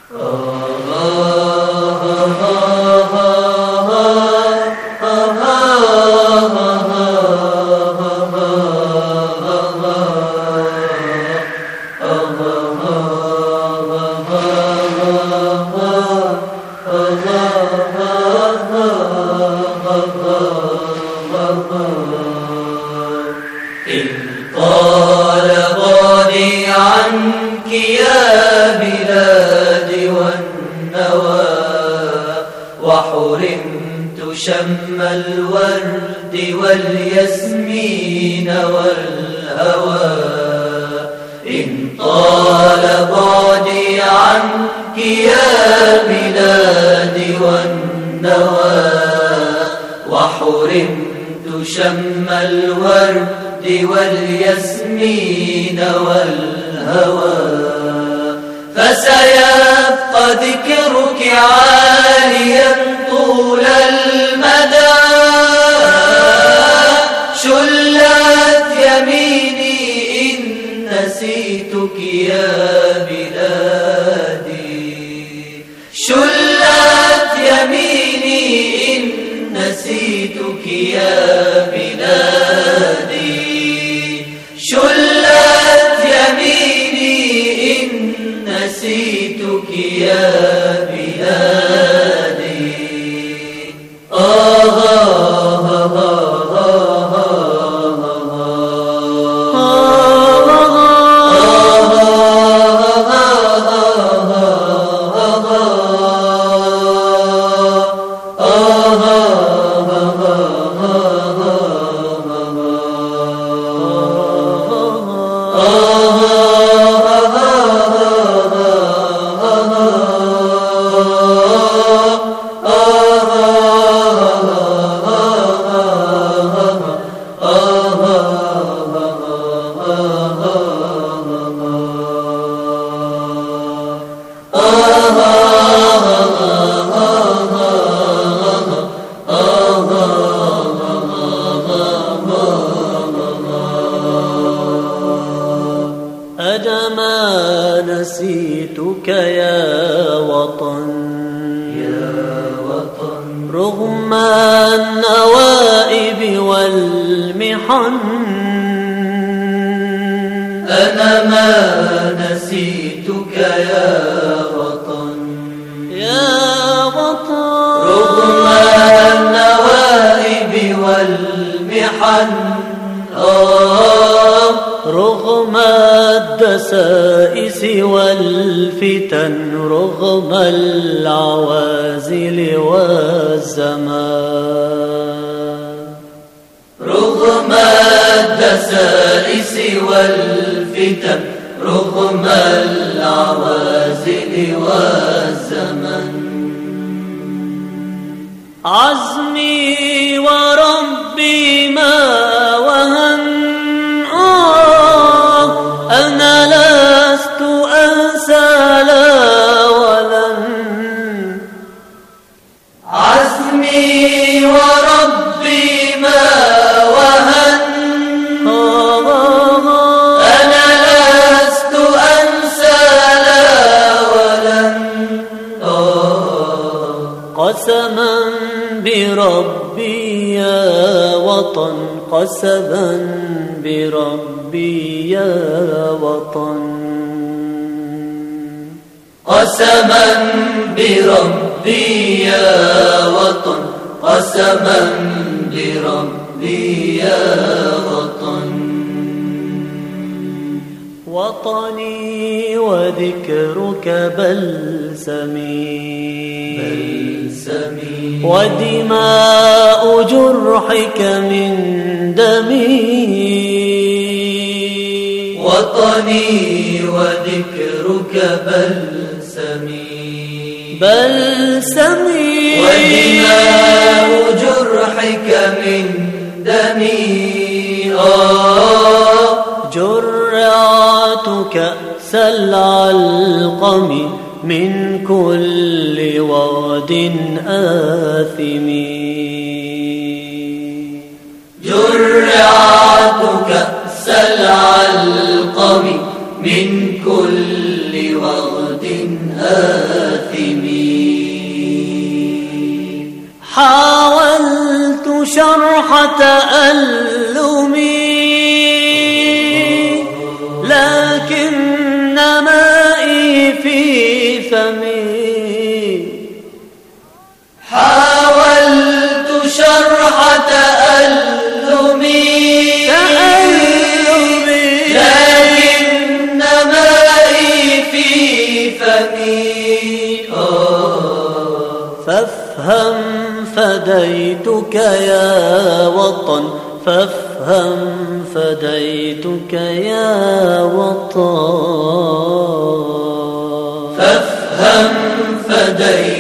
إن طال بعدي عنك يا بلادي والنوى، وحرمت شم الورد والياسمين والهوى. إن طال بعدي عنك يا بلادي والنوى، وحرمت شم الورد والياسمين والهوى. فسيبقى ذكرك عاليا طول المدى، شلت يميني إن نسيتك يا بلادي، شلت يميني إن نسيتك يا بلادي، شلت يميني إن نسيتك يا بلادي. أنا ما نسيتك يا وطن، رغم النوائب والمحن. أنا ما نسيتك يا وطن، رغم النوائب والمحن. رغم الدسائس والفتن، رغم العوازل والزمان. رغم الدسائس والفتن، رغم العوازل والزمن. عزمي وربي ما وهن، أنا لست أنسى لا ولن. عزمي وربي ما وهن، أنا لست أنسى لا ولن. قسما بربي يا وطن، قسما بربي يا وطن، قسما بربي يا وطن، قسما بربي يا وطن. وطني وذكرك بلسمي، ودماء جرحك من دمي. وطني وذكرك بلسمي، ودماء جرحك من دمي. جرعت كأس العلقم من كل واد آثم. جرعت كأس العلقم من كل ورد آثم. حاولت شرح تألمي لكن مائي في فمي. حاولت شرح تألمي لكن مائي في فمي. فافهم فديتك يا وطن، فافهم فديتك يا وطن، فافهم فديتك